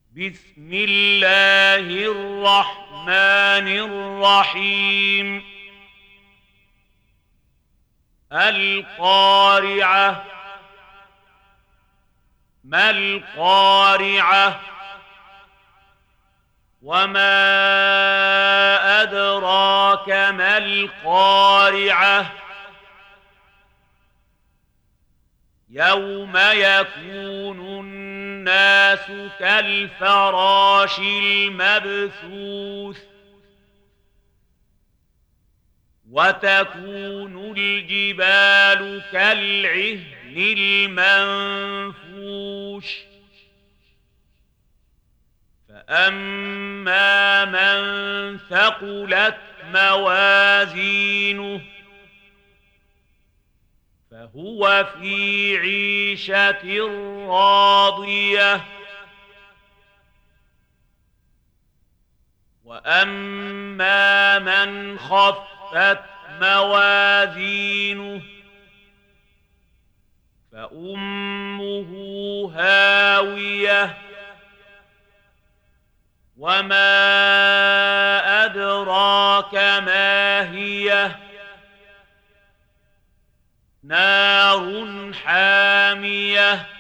بسم الله الرحمن الرحيم. القارعة. ما القارعة؟ وما أدراك ما القارعة؟ يوم يكون الناس كالفراش المبثوث وتكون الجبال كالعهن المنفوش فأما من ثقلت موازينه فهو في عيشة راضية وأما من خفت موازينه فأمه هاوية وما أدراك ما هي نار حامية